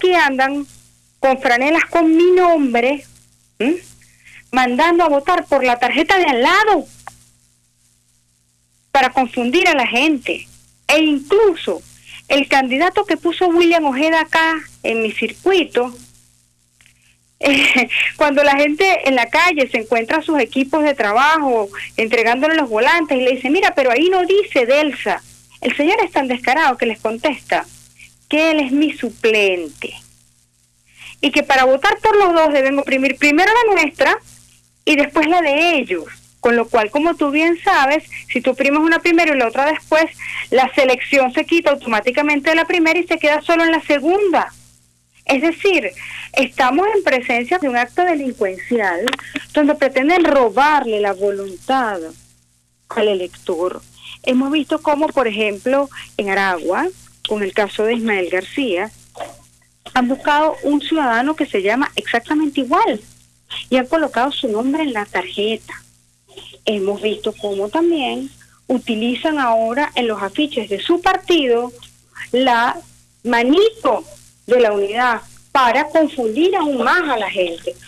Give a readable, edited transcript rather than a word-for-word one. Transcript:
aquí andan con franelas con mi nombre, mandando a votar por la tarjeta de al lado para confundir a la gente. E incluso el candidato que puso William Ojeda acá en mi circuito, cuando la gente en la calle se encuentra sus equipos de trabajo entregándole los volantes y le dice, mira, pero ahí no dice Delsa, el señor es tan descarado que les contesta que él es mi suplente y que para votar por los dos deben oprimir primero la nuestra y después la de ellos, con lo cual, como tú bien sabes, si tú oprimes una primero y la otra después, la selección se quita automáticamente de la primera y se queda solo en la segunda. Es decir, estamos en presencia de un acto delincuencial donde pretenden robarle la voluntad al elector. Hemos visto cómo, por ejemplo, en Aragua, con el caso de Ismael García, han buscado un ciudadano que se llama exactamente igual y han colocado su nombre en la tarjeta. Hemos visto cómo también utilizan ahora en los afiches de su partido la manito de la unidad para confundir aún más a la gente.